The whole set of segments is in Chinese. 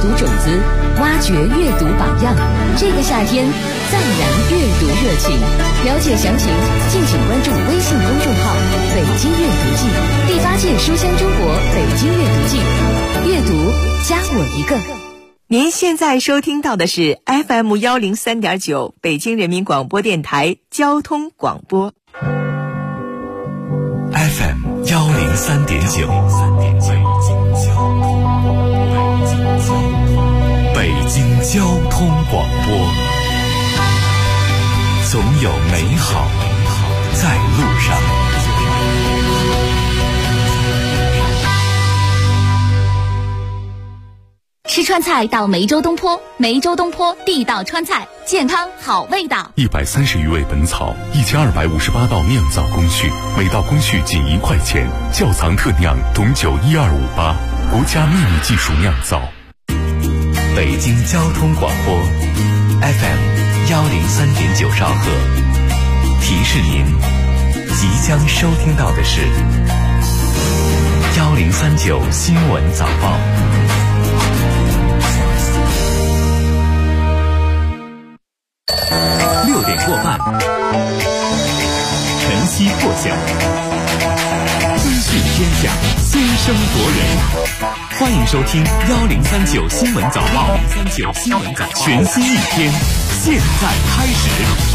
读种子，挖掘阅读榜样。这个夏天，赞扬阅读热情。了解详情，敬请关注微信公众号“北京阅读季”，第8届书香中国北京阅读季，阅读加我一个。 您现在收听到的是 FM 103.9北京人民广播电台交通广播。 FM 103.9，北京交通广播，总有美好在路上。 吃川菜到梅州东坡，梅州东坡地道川菜，健康好味道。 130余味本草，1258道酿造工序，每道工序仅1块钱。窖藏特酿董酒12588，国家秘密技术酿造。北京交通广播 FM 103.9兆赫，提示您即将收听到的是1039新闻早报。6点过半，晨曦破晓，资讯天下，先声夺人。欢迎收听1039新闻早报，1039新闻早报，全新一天，现在开始。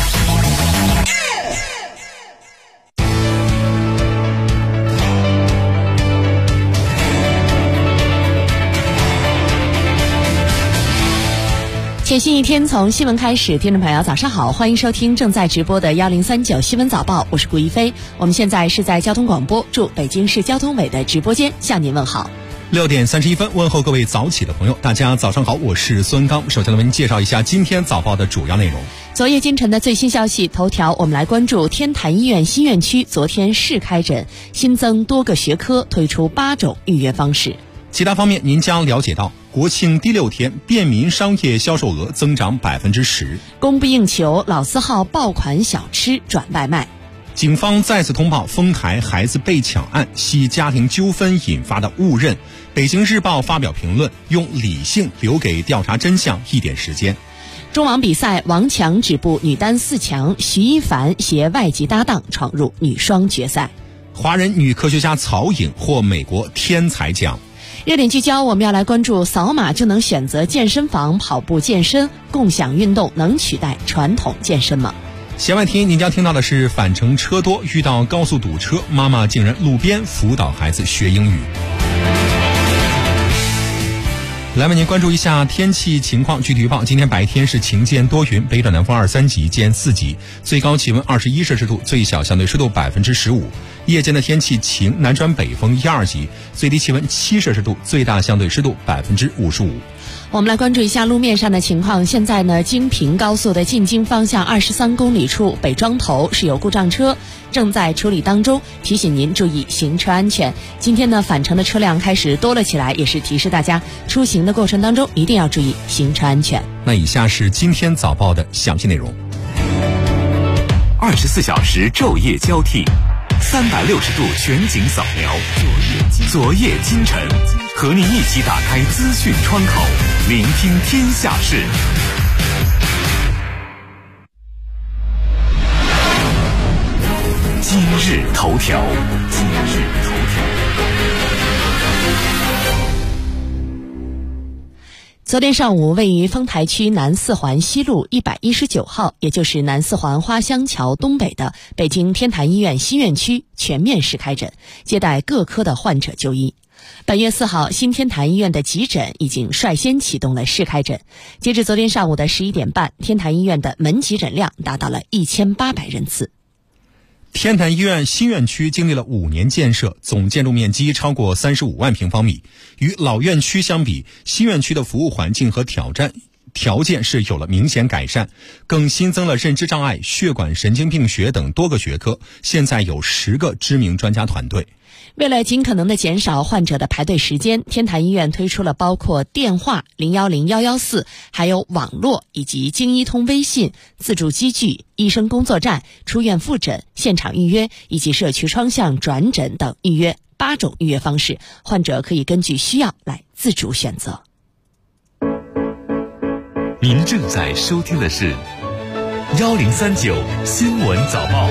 全新一天从新闻开始，听众朋友早上好，欢迎收听正在直播的1039新闻早报，我是顾一飞。我们现在是在交通广播驻北京市交通委的直播间向您问好。 6点31分，问候各位早起的朋友，大家早上好，我是孙刚。首先来为您介绍一下今天早报的主要内容。 昨夜今晨的最新消息头条，我们来关注天坛医院新院区昨天试开诊，新增多个学科，推出8种预约方式。 其他方面您将了解到，国庆第6天便民商业销售额增长10%， 供不应求，老字号爆款小吃转外卖。 警方再次通报丰台孩子被抢案，系家庭纠纷引发的误认。北京日报发表评论，用理性留给调查真相一点时间。 中网比赛，王强止步女单4强，徐一凡携外籍搭档闯入女双决赛。 华人女科学家曹颖获美国天才奖。 热点聚焦，我们要来关注扫码就能选择健身房跑步健身，共享运动能取代传统健身吗？ 弦外听您将听到的是，返程车多，遇到高速堵车，妈妈竟然路边辅导孩子学英语。来为您关注一下天气情况。据预报，今天白天是晴间多云，北转南风2、3级见4级，最高气温21摄氏度，最小相对湿度15%。夜间的天气晴，南转北风1、2级，最低气温7摄氏度，最大相对湿度55%。 我们来关注一下路面上的情况。现在呢，京平高速的进京方向23公里处北庄头是有故障车，正在处理当中，提醒您注意行车安全。今天呢，返程的车辆开始多了起来，也是提示大家出行的过程当中一定要注意行车安全。 那以下是今天早报的详细内容。 24小时昼夜交替，360度全景扫描，昨夜今晨，和您一起打开资讯窗口，聆听天下事。今日头条。 昨天上午，位于丰台区南四环西路119号，也就是南四环花乡桥东北的北京天坛医院新院区全面试开诊，接待各科的患者就医。本月4号，新天坛医院的急诊已经率先启动了试开诊。截至昨天上午的11点半，天坛医院的门急诊量达到了1800人次。 天坛医院新院区经历了5年建设，总建筑面积超过35万平方米。与老院区相比，新院区的服务环境和条件是有了明显改善，更新增了认知障碍、血管神经病学等多个学科，现在有10个知名专家团队。 为了尽可能的减少患者的排队时间，天坛医院推出了包括电话010114，还有网络以及京医通微信、自助机具、医生工作站、出院复诊、现场预约以及社区双向转诊等预约8种预约方式，患者可以根据需要来自主选择。 您正在收听的是1039新闻早报。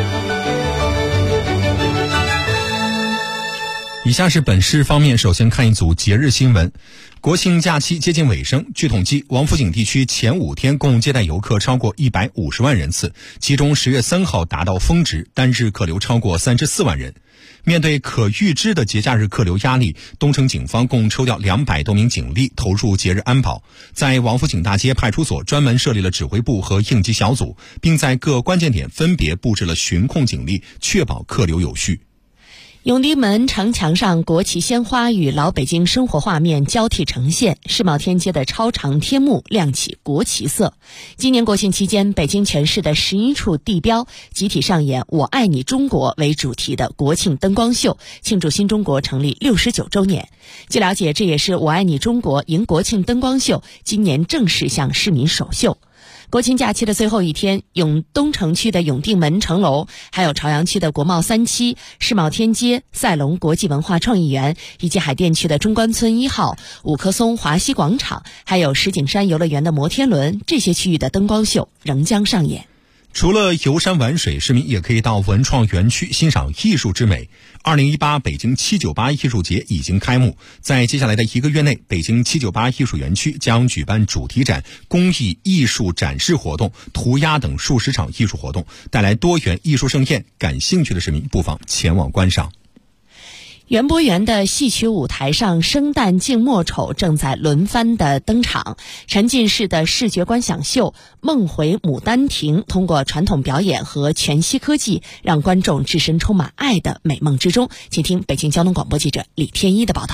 以下是本市方面，首先看一组节日新闻。国庆假期接近尾声，据统计，王府井地区前5天共接待游客超过150万人次，其中10月3号达到峰值，单日客流超过34万人。面对可预知的节假日客流压力，东城警方共抽调200多名警力投入节日安保，在王府井大街派出所专门设立了指挥部和应急小组，并在各关键点分别布置了巡控警力，确保客流有序。 永定门城墙上国旗鲜花与老北京生活画面交替呈现，世贸天阶的超长天幕亮起国旗色。今年国庆期间，北京全市的11处地标集体上演我爱你中国为主题的国庆灯光秀，庆祝新中国成立69周年。据了解，这也是我爱你中国迎国庆灯光秀今年正式向市民首秀。国庆假期的最后一天，东城区的永定门城楼，还有朝阳区的国贸3期、世贸天阶、赛龙国际文化创意园，以及海淀区的中关村1号、五棵松华西广场，还有石景山游乐园的摩天轮，这些区域的灯光秀仍将上演。 除了游山玩水，市民也可以到文创园区欣赏艺术之美。2018北京798艺术节已经开幕，在接下来的1个月内，北京798艺术园区将举办主题展、工艺艺术展示活动、涂鸦等数十场艺术活动，带来多元艺术盛宴。感兴趣的市民不妨前往观赏。园博园的戏曲舞台上，生旦净末丑正在轮番的登场。沉浸式的视觉观想秀《梦回牡丹亭》通过传统表演和全息科技，让观众置身充满爱的美梦之中。请听北京交通广播记者李天一的报道。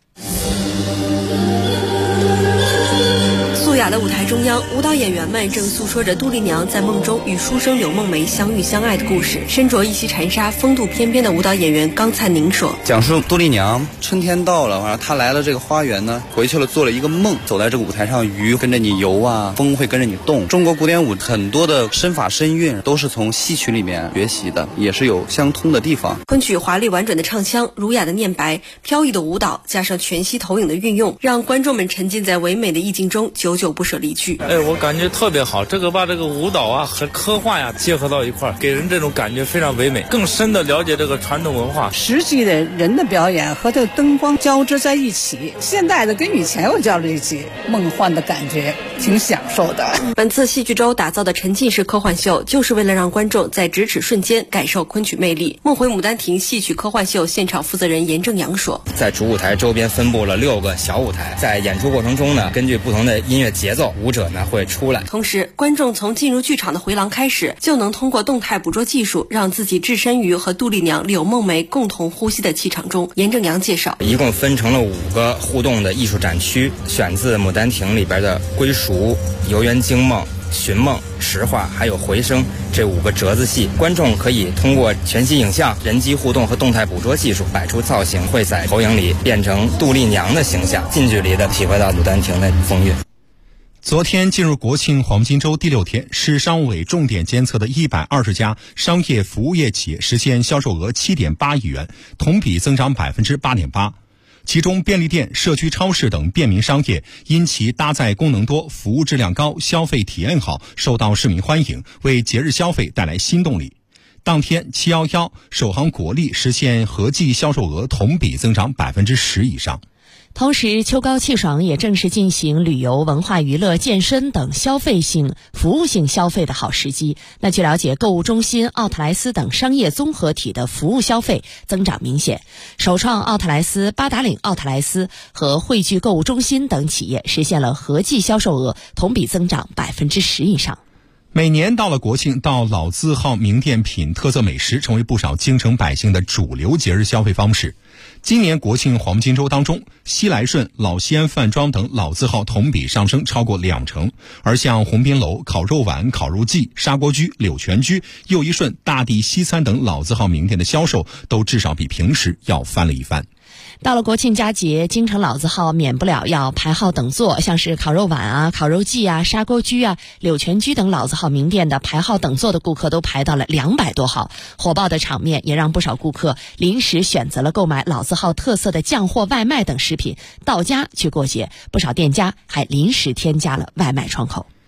素雅的舞台中央，舞蹈演员们正诉说着杜丽娘在梦中与书生柳梦梅相遇相爱的故事。身着一袭缠纱、风度翩翩的舞蹈演员刚灿宁说：“ 讲述杜丽娘春天到了，然后她来了这个花园呢，回去了做了一个梦，走在这个舞台上，鱼跟着你游啊，风会跟着你动。中国古典舞很多的身法身韵都是从戏曲里面学习的，也是有相通的地方。” 昆曲华丽婉转的唱腔、儒雅的念白、飘逸的舞蹈，加上全息投影的运用，让观众们沉浸在唯美的意境中，久久不舍离去。 我感觉特别好，把这个舞蹈啊和科幻呀结合到一块儿，给人这种感觉非常唯美，更深的了解这个传统文化。 实际的人的表演和这个灯光交织在一起，现代的跟以前又交织一起，梦幻的感觉，挺享受的。 本次戏剧周打造的沉浸式科幻秀，就是为了让观众在咫尺瞬间感受昆曲魅力。梦回牡丹亭戏曲科幻秀现场负责人严正阳说：“ 在主舞台周边分布了6个小舞台，在演出过程中呢，根据不同的音乐节奏，舞者呢会出来。 同时，观众从进入剧场的回廊开始，就能通过动态捕捉技术，让自己置身于和杜丽娘柳梦梅共同呼吸的气场中。”严正阳介绍， 一共分成了5个互动的艺术展区，选自《牡丹亭》里边的归熟、游园惊梦、寻梦、石化还有回声这5个折子戏，观众可以通过全息影像、人机互动和动态捕捉技术摆出造型，会在投影里变成杜丽娘的形象，近距离的体会到牡丹亭的风韵。 昨天进入国庆黄金周第6天，市商务委重点监测的120家商业服务业企业实现销售额7.8亿元，同比增长8.8%。其中便利店、社区超市等便民商业因其搭载功能多、服务质量高、消费体验好，受到市民欢迎，为节日消费带来新动力。当天711、首航国力实现合计销售额同比增长10%以上。 同时，秋高气爽也正是进行旅游、文化娱乐、健身等消费性、服务性消费的好时机。那据了解，购物中心、奥特莱斯等商业综合体的服务消费增长明显。首创奥特莱斯、八达岭奥特莱斯和汇聚购物中心等企业实现了合计销售额同比增长10%以上。 每年到了国庆，到老字号名店品特色美食，成为不少京城百姓的主流节日消费方式。今年国庆黄金周当中，西来顺、老西安饭庄等老字号同比上升超过20%，而像鸿宾楼、烤肉碗、烤肉记、砂锅居、柳泉居、又一顺、大地西餐等老字号名店的销售都至少比平时要翻了一番。 到了国庆佳节，京城老字号免不了要排号等座，像是烤肉碗啊、烤肉记啊、砂锅居啊、柳泉居等老字号名店的排号等座的顾客都排到了200多号，火爆的场面也让不少顾客临时选择了购买老字号特色的酱货、外卖等食品到家去过节，不少店家还临时添加了外卖窗口。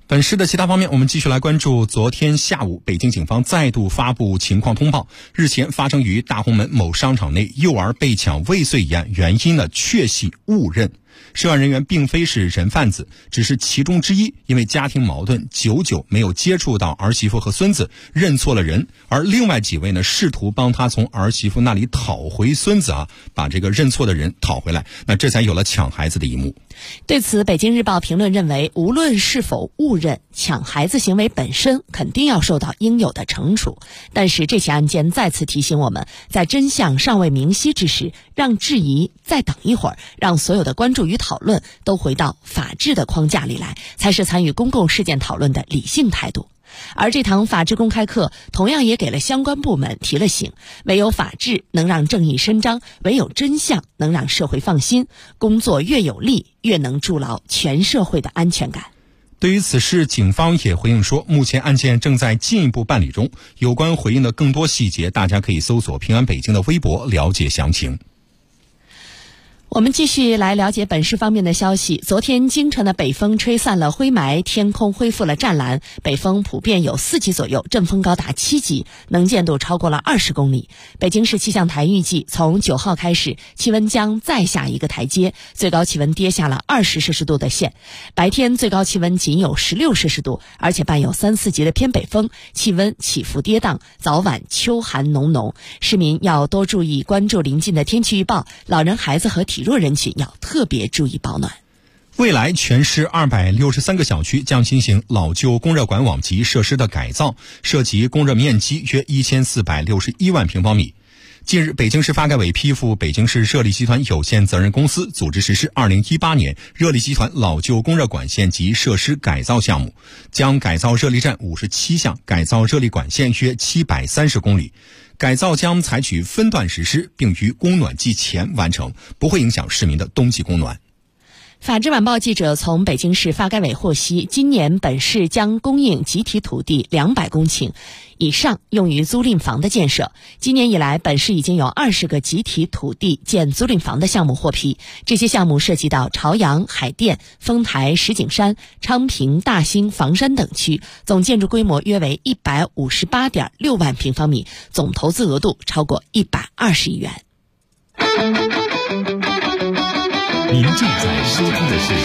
本市的其他方面，我们继续来关注昨天下午北京警方再度发布情况通报，日前发生于大红门某商场内幼儿被抢未遂一案，原因呢确系误认。涉案人员并非是人贩子，只是其中之一因为家庭矛盾久久没有接触到儿媳妇和孙子，认错了人，而另外几位呢试图帮他从儿媳妇那里讨回孙子把这个认错的人讨回来，那这才有了抢孩子的一幕。 对此，北京日报评论认为，无论是否误认，抢孩子行为本身肯定要受到应有的惩处。但是这起案件再次提醒我们，在真相尚未明晰之时，让质疑再等一会儿，让所有的关注与讨论都回到法治的框架里来，才是参与公共事件讨论的理性态度。而这堂法治公开课同样也给了相关部门提了醒，唯有法治能让正义伸张，唯有真相能让社会放心，工作越有力，越能筑牢全社会的安全感。 对于此事，警方也回应说，目前案件正在进一步办理中，有关回应的更多细节，大家可以搜索平安北京的微博了解详情。 我们继续来了解本市方面的消息。昨天京城的北风吹散了灰霾，天空恢复了湛蓝，北风普遍有4级左右，阵风高达7级，能见度超过了20公里。北京市气象台预计，从9号开始，气温将再下一个台阶，最高气温跌下了20摄氏度的线。白天最高气温仅有16摄氏度，而且伴有3、4级的偏北风，气温起伏跌宕，早晚秋寒浓浓。市民要多注意关注临近的天气预报，老人、孩子和体弱人群要特别注意保暖。 未来全市263个小区将进行老旧供热管网及设施的改造，涉及供热面积约1461万平方米。近日，北京市发改委批复北京市热力集团有限责任公司组织实施2018年热力集团老旧供热管线及设施改造项目，将改造热力站57项，改造热力管线约730公里。改造将采取分段实施，并于供暖季前完成，不会影响市民的冬季供暖。 法制晚报记者从北京市发改委获悉，今年本市将供应集体土地200公顷以上用于租赁房的建设。今年以来，本市已经有20个集体土地建租赁房的项目获批，这些项目涉及到朝阳、海淀、丰台、石景山、昌平、大兴、房山等区，总建筑规模约为158.6万平方米，总投资额度超过120亿元。 您正在收听的是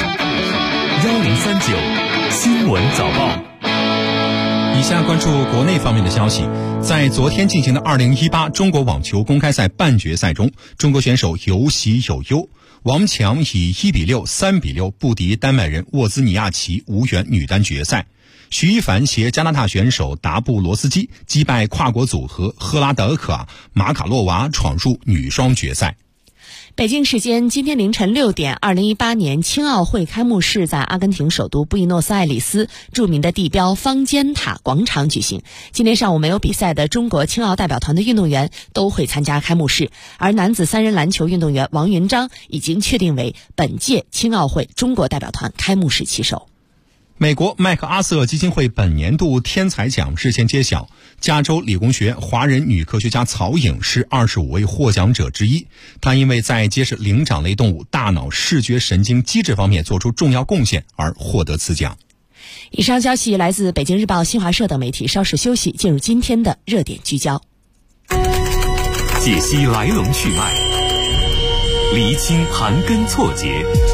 1039新闻早报。 以下关注国内方面的消息。在昨天进行的2018中国网球公开赛半决赛中，中国选手有喜有忧。王强以1-6、3-6不敌丹麦人沃兹尼亚奇，无缘女单决赛。徐一凡携加拿大选手达布罗斯基击败跨国组合赫拉德克马卡洛娃，闯入女双决赛。 北京时间今天凌晨6点，2018年青奥会开幕式在阿根廷首都布宜诺斯艾利斯著名的地标方尖塔广场举行。今天上午没有比赛的中国青奥代表团的运动员都会参加开幕式，而男子3人篮球运动员王云章已经确定为本届青奥会中国代表团开幕式旗手。 美国麦克阿瑟基金会本年度天才奖日前揭晓，加州理工学院华人女科学家曹颖是25位获奖者之一。她因为在揭示灵长类动物大脑视觉神经机制方面做出重要贡献而获得此奖。 以上消息来自北京日报、新华社等媒体。稍事休息，进入今天的热点聚焦， 解析来龙去脉，厘清盘根错节，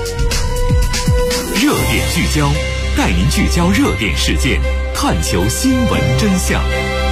热点聚焦，带您聚焦热点事件，探求新闻真相。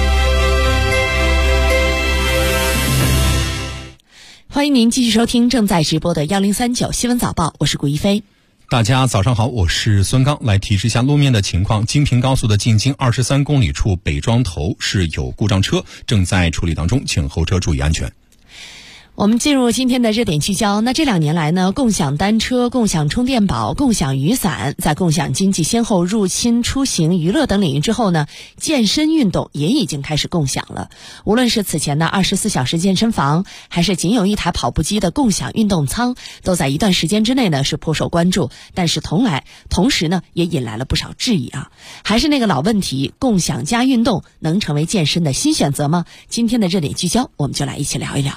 欢迎您继续收听正在直播的1039新闻早报，我是顾一飞。 大家早上好，我是孙刚。来提示一下路面的情况，京平高速的进京23公里处北庄头是有故障车，正在处理当中，请后车注意安全。 我们进入今天的热点聚焦。那这2年来呢，共享单车、共享充电宝、共享雨伞，在共享经济先后入侵出行、娱乐等领域之后呢，健身运动也已经开始共享了。无论是此前的24小时健身房，还是仅有一台跑步机的共享运动舱，都在一段时间之内呢是颇受关注，但是同时呢也引来了不少质疑啊。还是那个老问题，共享加运动能成为健身的新选择吗？今天的热点聚焦，我们就来一起聊一聊。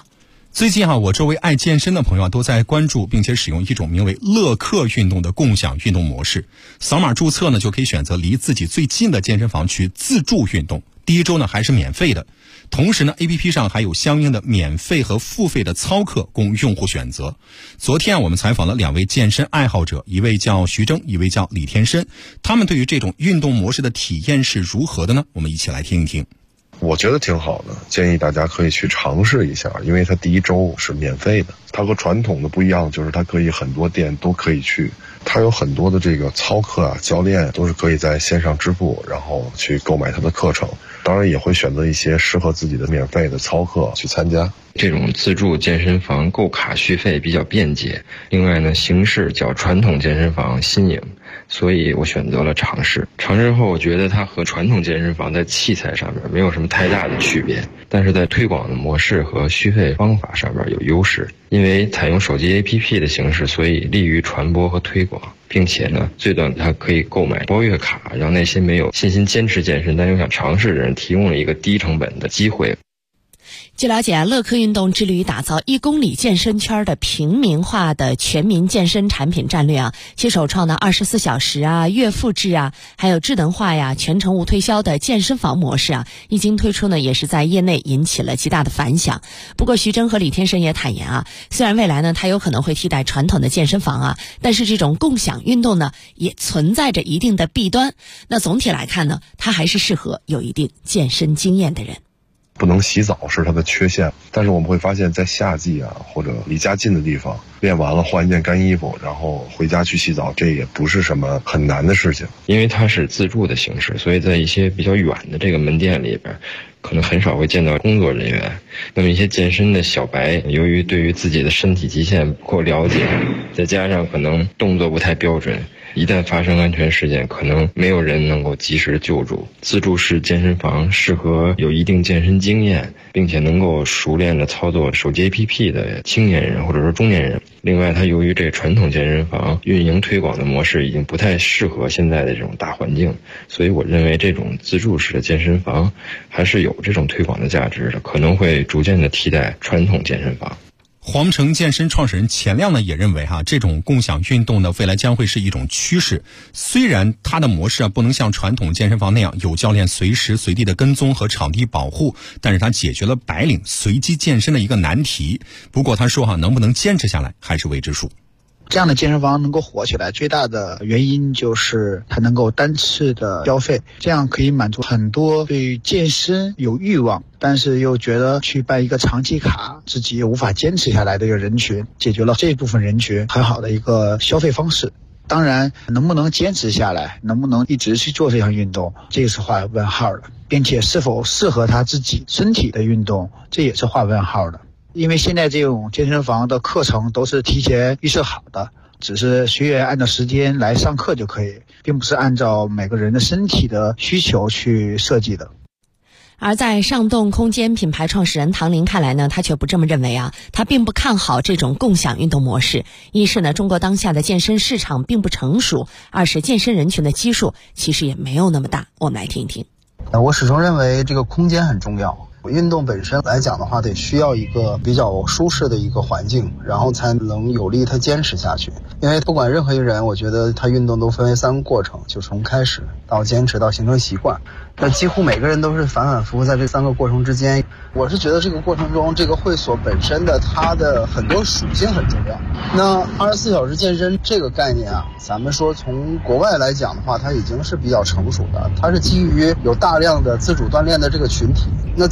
最近我周围爱健身的朋友都在关注并且使用一种名为乐客运动的共享运动模式。扫码注册呢，就可以选择离自己最近的健身房去自助运动。第一周呢还是免费的，同时呢 APP 上还有相应的免费和付费的操课供用户选择。昨天我们采访了2位健身爱好者，一位叫徐峥，一位叫李天申，他们对于这种运动模式的体验是如何的呢？我们一起来听一听。 我觉得挺好的，建议大家可以去尝试一下，因为它第一周是免费的。它和传统的不一样，就是它可以很多店都可以去，它有很多的这个操课教练都是可以在线上支付，然后去购买它的课程。当然也会选择一些适合自己的免费的操课去参加。 这种自助健身房购卡续费比较便捷，另外呢形式较传统健身房新颖，所以我选择了尝试。尝试后我觉得它和传统健身房在器材上面没有什么太大的区别，但是在推广的模式和续费方法上面有优势。因为采用手机 APP 的形式，所以利于传播和推广，并且呢最短它可以购买包月卡，让那些没有信心坚持健身但又想尝试的人提供了一个低成本的机会。 据了解，乐客运动致力于打造1公里健身圈的平民化的全民健身产品战略其首创的24小时月付制还有智能化全程无推销的健身房模式一经推出呢，也是在业内引起了极大的反响。不过徐峥和李天申也坦言虽然未来呢它有可能会替代传统的健身房但是这种共享运动呢也存在着一定的弊端。那总体来看呢，它还是适合有一定健身经验的人。 不能洗澡是它的缺陷，但是我们会发现在夏季或者离家近的地方，练完了换一件干衣服，然后回家去洗澡，这也不是什么很难的事情。 因为它是自助的形式，所以在一些比较远的这个门店里边，可能很少会见到工作人员。那么一些健身的小白，由于对于自己的身体极限不够了解，再加上可能动作不太标准，一旦发生安全事件，可能没有人能够及时救助。自助式健身房适合有一定健身经验，并且能够熟练的操作手机 APP 的青年人或者说中年人。另外，它由于这传统健身房运营推广的模式已经不太适合现在的这种大环境，所以我认为这种自助式的健身房还是有这种推广的价值的，可能会逐渐的替代传统健身房。 黄城健身创始人钱亮呢也认为这种共享运动呢未来将会是一种趋势。虽然它的模式不能像传统健身房那样有教练随时随地的跟踪和场地保护，但是它解决了白领随机健身的一个难题。不过他说能不能坚持下来还是未知数。 这样的健身房能够火起来，最大的原因就是它能够单次的消费，这样可以满足很多对健身有欲望但是又觉得去办一个长期卡自己又无法坚持下来的一个人群，解决了这部分人群很好的一个消费方式。当然能不能坚持下来，能不能一直去做这项运动，这个是画问号的，并且是否适合他自己身体的运动，这也是画问号的。因为现在这种健身房的课程都是提前预设好的，只是学员按照时间来上课就可以，并不是按照每个人的身体的需求去设计的。 而在上动空间品牌创始人唐林看来呢，他却不这么认为他并不看好这种共享运动模式。一是呢，中国当下的健身市场并不成熟；二是健身人群的基数其实也没有那么大。我们来听一听。 我始终认为这个空间很重要。运动本身来讲的话，得需要一个比较舒适的一个环境，然后才能有利他坚持下去。因为不管任何一个人，我觉得他运动都分为3个过程，就从开始到坚持到形成习惯。那几乎每个人都是反反复复在这3个过程之间。我是觉得这个过程中，这个会所本身的它的很多属性很重要。那24小时健身这个概念咱们说从国外来讲的话，它已经是比较成熟的，它是基于有大量的自主锻炼的这个群体。那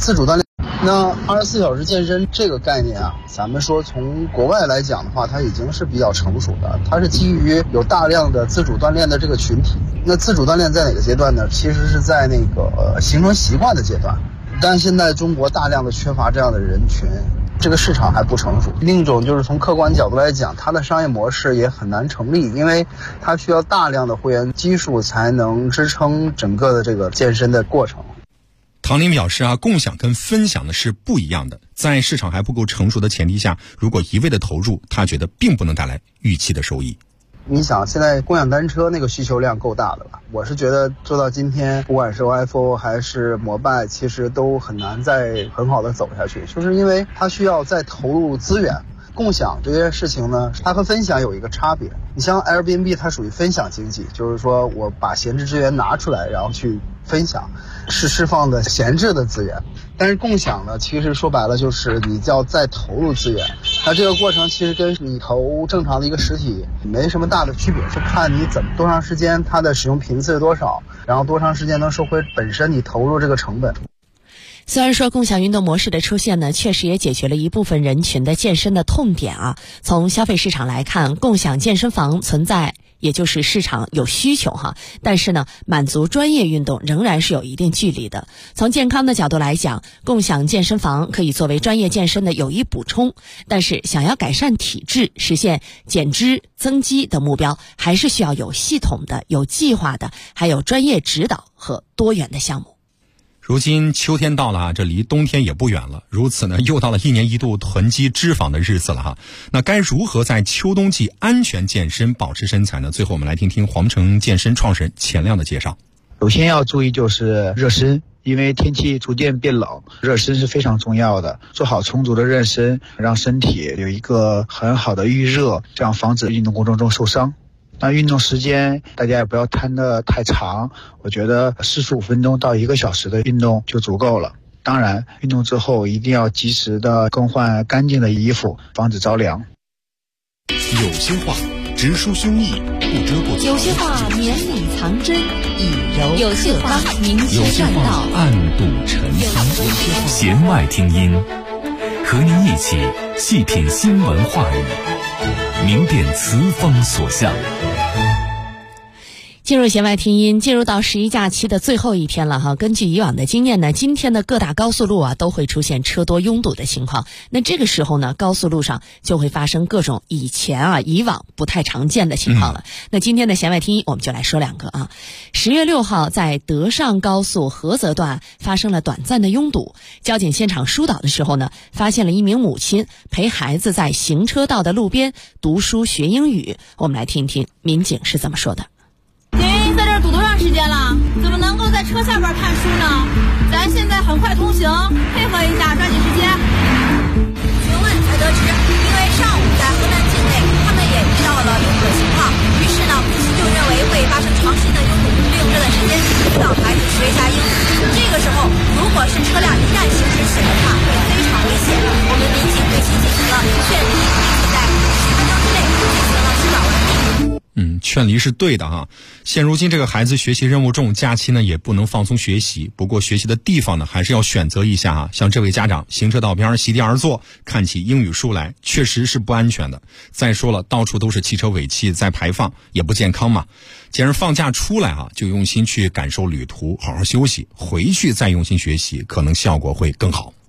24小时健身这个概念咱们说从国外来讲的话，它已经是比较成熟的，它是基于有大量的自主锻炼的这个群体。那自主锻炼在哪个阶段呢？其实是在那个形成习惯的阶段。但现在中国大量的缺乏这样的人群，这个市场还不成熟。另一种就是从客观角度来讲，它的商业模式也很难成立，因为它需要大量的会员基数才能支撑整个的这个健身的过程。 唐林表示共享跟分享的是不一样的，在市场还不够成熟的前提下，如果一味的投入，他觉得并不能带来预期的收益。 你想，现在共享单车那个需求量够大的了。我是觉得做到今天，不管是 OFO 还是摩拜，其实都很难再很好的走下去，就是因为它需要再投入资源。共享这件事情呢，它和分享有一个差别。你像 Airbnb 它属于分享经济，就是说我把闲置资源拿出来，然后去分享，是释放的闲置的资源。但是共享呢，其实说白了就是你要再投入资源，那这个过程其实跟你投正常的一个实体没什么大的区别，是看你多长时间它的使用频次是多少，然后多长时间能收回本身你投入这个成本。 虽然说共享运动模式的出现呢，确实也解决了一部分人群的健身的痛点啊。从消费市场来看，共享健身房存在，也就是市场有需求哈，但是呢，满足专业运动仍然是有一定距离的。从健康的角度来讲，共享健身房可以作为专业健身的有益补充，但是想要改善体质，实现减脂增肌的目标，还是需要有系统的、有计划的，还有专业指导和多元的项目。 如今秋天到了啊，这离冬天也不远了。如此呢，又到了一年一度囤积脂肪的日子了哈。那该如何在秋冬季安全健身、保持身材呢？最后我们来听听黄城健身创始人钱亮的介绍。 首先要注意就是热身，因为天气逐渐变冷，热身是非常重要的。做好充足的热身，让身体有一个很好的预热，这样防止运动过程中受伤。那运动时间大家也不要摊得太长，我觉得45分钟到1个小时的运动就足够了。当然，运动之后一定要及时的更换干净的衣服，防止着凉。 有些话直抒胸臆，不遮不有些话绵里藏针，以柔有些话明有些话暗度陈仓，弦外听音，和您一起细品新闻话语，明辨词风所向。 进入弦外听音，进入到十一假期的最后一天了哈。根据以往的经验呢，今天的各大高速路啊都会出现车多拥堵的情况。那这个时候呢，高速路上就会发生各种以往不太常见的情况了。那今天的弦外听音我们就来说两个啊。10月6号在德上高速菏泽段发生了短暂的拥堵，交警现场疏导的时候呢，发现了一名母亲陪孩子在行车道的路边读书学英语。我们来听一听民警是怎么说的。 您在这儿堵多长时间了？怎么能够在车下边看书呢？咱现在很快通行，配合一下，抓紧时间。 询问才得知，因为上午在河南境内，他们也遇到了拥堵的情况，于是呢，公司就认为会发生长期的拥堵，利用这段时间辅导孩子学一下英语。这个时候，如果是车辆一旦行驶起来的话，会非常危险。我们民警对其进行了劝离，并且在10分钟之内进行了疏导完毕。 劝离是对的哈。现如今这个孩子学习任务重，假期呢也不能放松学习，不过学习的地方呢还是要选择一下啊。像这位家长行车道边席地而坐，看起英语书来，确实是不安全的。再说了，到处都是汽车尾气在排放，也不健康嘛。既然放假出来啊，就用心去感受旅途，好好休息，回去再用心学习，可能效果会更好。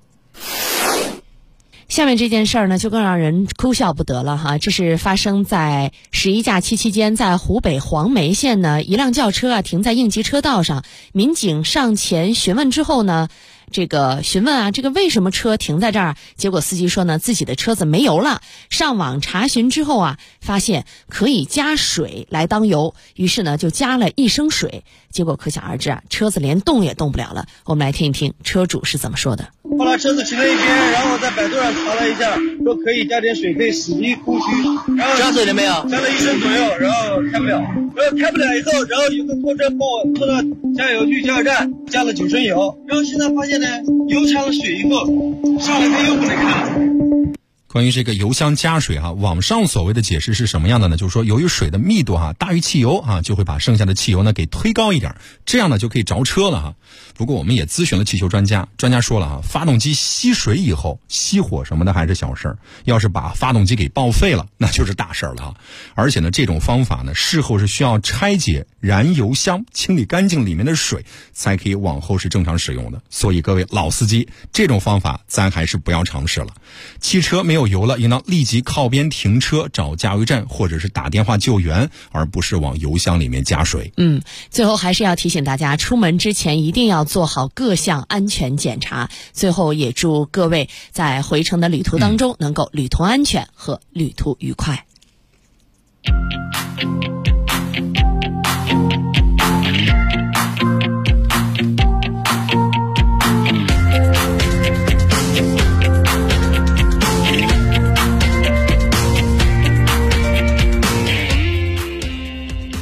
下面这件事儿呢，就更让人哭笑不得了哈。这是发生在11假期期间，在湖北黄梅县呢，一辆轿车啊停在应急车道上，民警上前询问之后呢，这个为什么车停在这儿？结果司机说呢，自己的车子没油了。上网查询之后啊，发现可以加水来当油，于是呢就加了1升水。结果可想而知啊，车子连动也动不了了。我们来听一听车主是怎么说的。 后来车子停在一边，然后在百度上查了一下，说可以加点水，可以死逼空虚。然后加水了没有？加了1升左右，然后开不了。然后开不了以后，然后有个拖车帮我拖到加油去加油站，加了9升油。然后现在发现呢，油掺了水以后，上来它又不能开了。 关于这个油箱加水啊，网上所谓的解释是什么样的呢？就是说，由于水的密度大于汽油啊，就会把剩下的汽油呢给推高一点，这样呢就可以着车了哈。不过我们也咨询了汽修专家，专家说了啊，发动机吸水以后熄火什么的还是小事儿，要是把发动机给报废了，那就是大事儿了啊。而且呢，这种方法呢，事后是需要拆解燃油箱，清理干净里面的水，才可以往后是正常使用的。所以各位老司机，这种方法咱还是不要尝试了。汽车没有油了，应当立即靠边停车，找加油站或者是打电话救援，而不是往油箱里面加水。 最后还是要提醒大家，出门之前一定要做好各项安全检查。最后也祝各位在回程的旅途当中能够旅途安全和旅途愉快。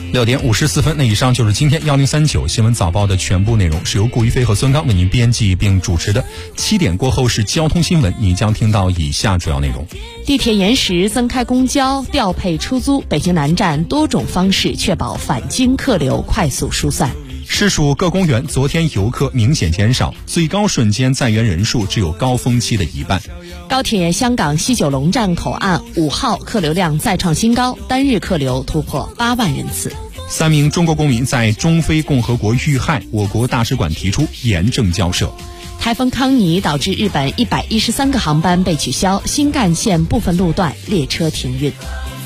6点54分，那以上就是今天1039新闻早报的全部内容，是由顾一飞和孙刚为您编辑并主持的。7点过后是交通新闻，你将听到以下主要内容： 地铁延时，增开公交，调配出租，北京南站多种方式确保返京客流快速疏散。 市属各公园昨天游客明显减少，最高瞬间在园人数只有高峰期的一半。 高铁香港西九龙站口岸5号客流量再创新高，单日客流突破8万人次。 3名中国公民在中非共和国遇害，我国大使馆提出严正交涉。 台风康尼导致日本113个航班被取消，新干线部分路段列车停运。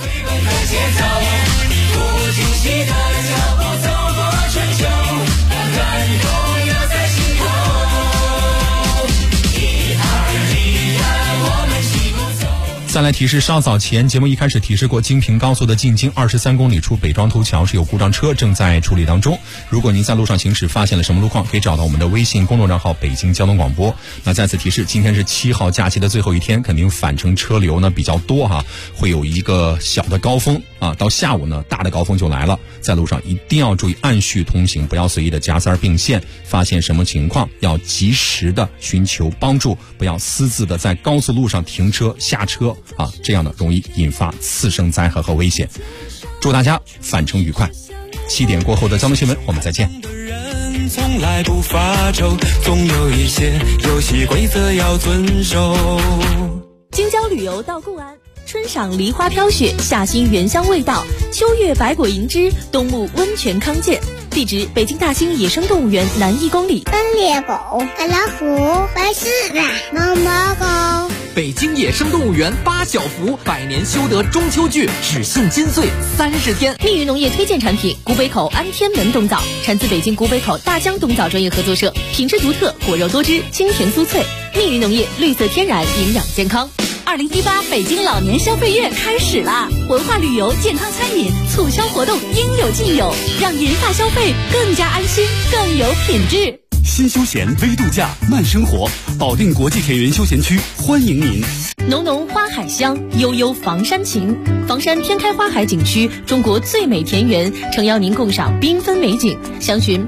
再来提示，稍早前节目一开始提示过，京平高速的进京23公里处北庄头桥是有故障车正在处理当中。如果您在路上行驶发现了什么路况，可以找到我们的微信公众账号北京交通广播。那再次提示，今天是7号假期的最后一天，肯定返程车流呢比较多哈，会有一个小的高峰啊，到下午呢大的高峰就来了。在路上一定要注意按序通行，不要随意的夹三并线，发现什么情况要及时的寻求帮助，不要私自的在高速路上停车下车啊，这样呢容易引发次生灾害和危险。祝大家返程愉快。7点过后的交通新闻，我们再见。 从来不发愁，总有一些游戏规则要遵守。 京郊旅游到固安，春赏梨花飘雪，夏欣原香味道，秋月百果迎之，冬沐温泉康健。地址：北京大兴野生动物园南1公里。 斑鬣狗、白老虎、白狮子、毛毛狗。 北京野生动物园8小福百年修得中秋剧只限金穗30天。 密云农业推荐产品古北口安天门冬枣，产自北京古北口大江冬枣专业合作社，品质独特，果肉多汁，清甜酥脆。密云农业绿色天然，营养健康。2018北京老年消费月开始啦！文化旅游、健康餐饮促销活动应有尽有，让银发消费更加安心，更有品质。 新休闲微度假慢生活，保定国际田园休闲区欢迎您。 浓浓花海香，悠悠房山情。房山天开花海景区，中国最美田园，诚邀您共赏缤纷美景。详询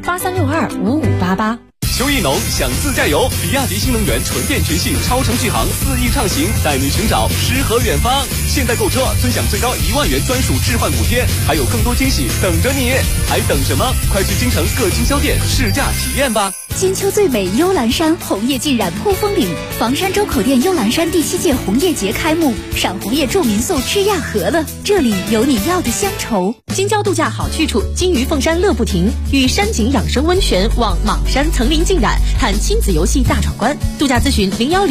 83625588。 秋意浓，想自驾游，比亚迪新能源纯电全系超长续航4亿畅行，带你寻找诗和远方。现在购车尊享最高1万元专属置换补贴，还有更多惊喜等着你，还等什么？快去京城各经销店试驾体验吧！ 金秋最美幽兰山，红叶浸染扑风岭。房山周口店幽兰山第7届红叶节开幕，赏红叶住民宿吃亚和了，这里有你要的乡愁。 京郊度假好去处，金鱼凤山乐不停，与山景养生温泉望莽山层林尽染，探亲子游戏大闯关。度假咨询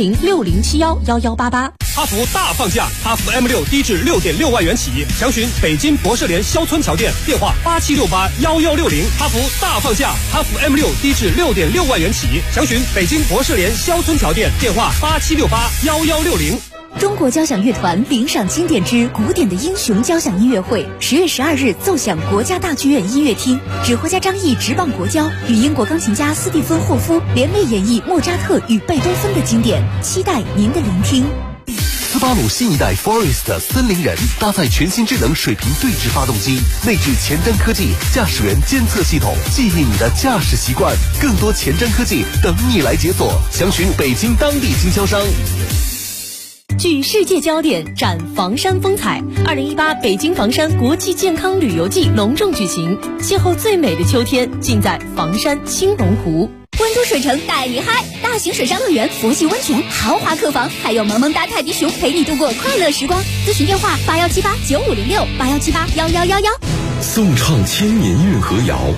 01060711188。 哈弗大放价，哈弗 M6低至6.6万元起，详询北京博士联肖村桥店，电话87681160。哈弗大放价，哈弗 M6低至6.6万元起，详询北京博士联肖村桥店，电话87681160。 中国交响乐团领赏经典之古典的英雄交响音乐会10月12日奏响国家大剧院音乐厅，指挥家张毅执棒国交，与英国钢琴家斯蒂芬霍夫联袂演绎莫扎特与贝多芬的经典，期待您的聆听。 斯巴鲁新一代 Forest 森林人搭载全新智能水平对置发动机，内置前瞻科技驾驶员监测系统，记忆你的驾驶习惯，更多前瞻科技等你来解锁。详询北京当地经销商。 聚世界焦点，展房山风采。2018北京房山国际健康旅游季隆重举行，邂逅最美的秋天，尽在房山青龙湖。 温都水城带你嗨，大型水上乐园、佛系温泉、豪华客房，还有萌萌哒泰迪熊陪你度过快乐时光。咨询电话81789506，81781111。 颂唱千年运河谣。